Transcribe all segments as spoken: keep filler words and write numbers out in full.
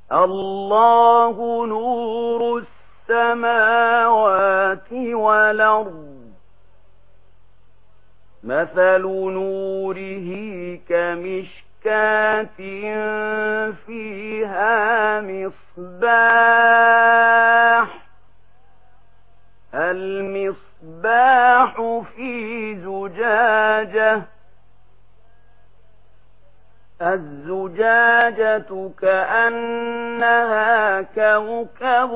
الله نور السماوات والأرض مثل نوره كمشكاة فيها مصباح المصباح في زجاجة الزجاجة كأنها كوكب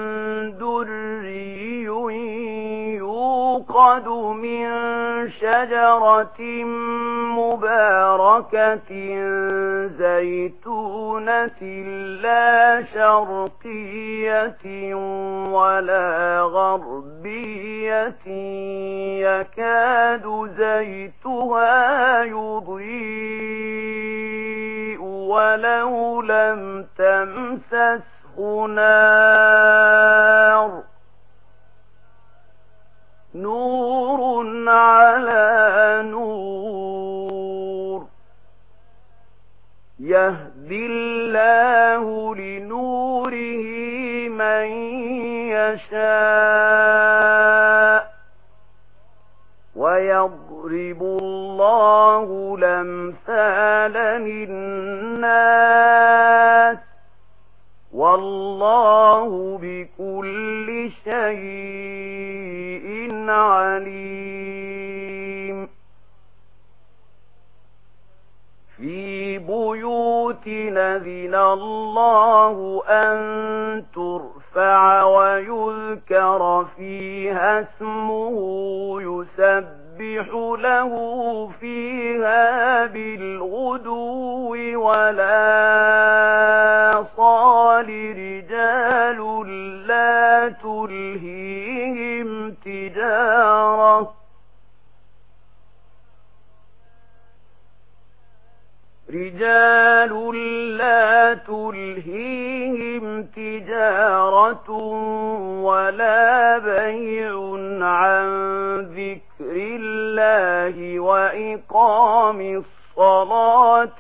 دري يوقد من شجرة مباركة زيتونة لا شرقية ولا غربية يكاد زيتها يضيء ولو لم تمسسه نار نور على نور يهدي الله لنوره من يشاء ويضرب الله الأمثال للناس والله بكل شيء عليم في بيوت أذن الله أن ترفع ويذكر فيها اسمه يسبح له فيها بالغدو ولا صال رجال لا تلهيهم تجارة رجال لا تلهيهم تجارة ولا بيع عن ذكر الله وإقام الصلاة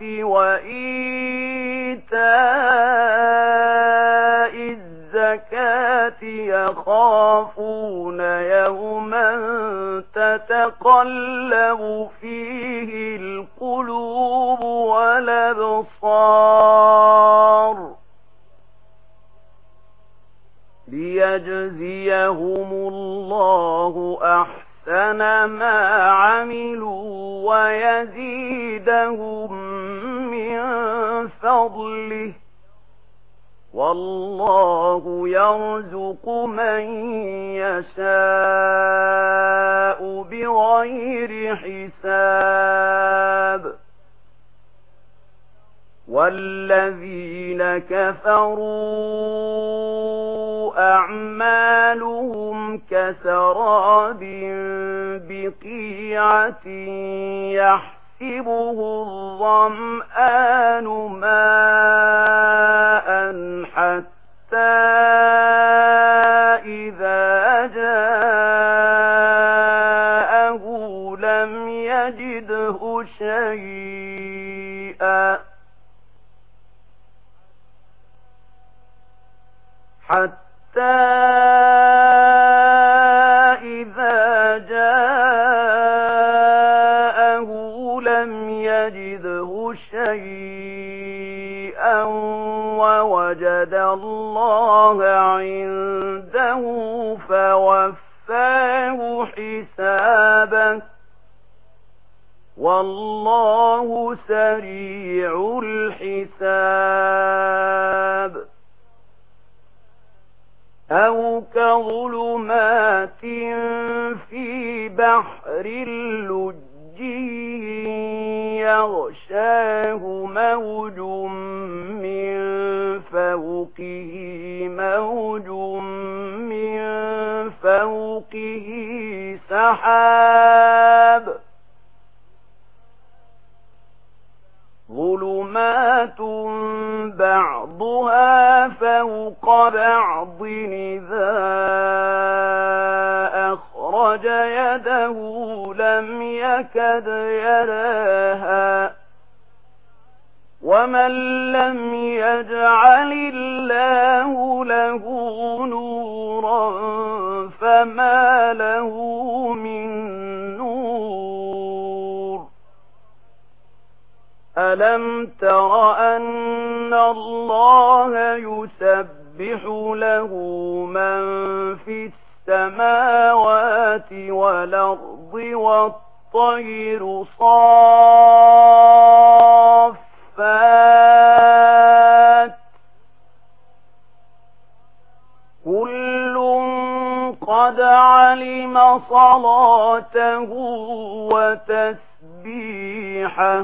وإيتاء الزكاة يخافون يوما تتقلب فيه القلوب والأبصار ليجزيهم الله أحسن ما عملوا ويزيدهم من فضله والله يرزق من يشاء بغير حساب والذين كفروا أعمالهم كسراب بقيعة يحسبه الظمآن ماء حتى إذا جاءه لم يجده شيئا حتى إذا جاءه لم يجده شيئا ووجد الله عنده فوفاه حسابه والله سريع الحساب أو كظلمات في بحر اللجي يغشاه موج من فوقه موج من فوقه سحاب ظلمات بعضها فوق بعض إذا أخرج يده لم يكد يراها ومن لم يجعل الله له نورا فما له من نور. ألم تر أن الله يسبح له من في السماوات والأرض والطير صافات كل قد علم صلاته وتسبيحه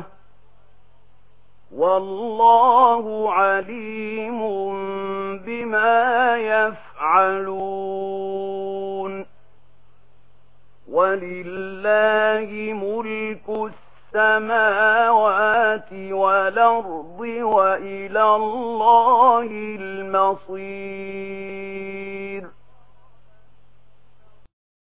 والله عليم بما يفعلون. ولله ملك السماوات والأرض وإلى الله المصير.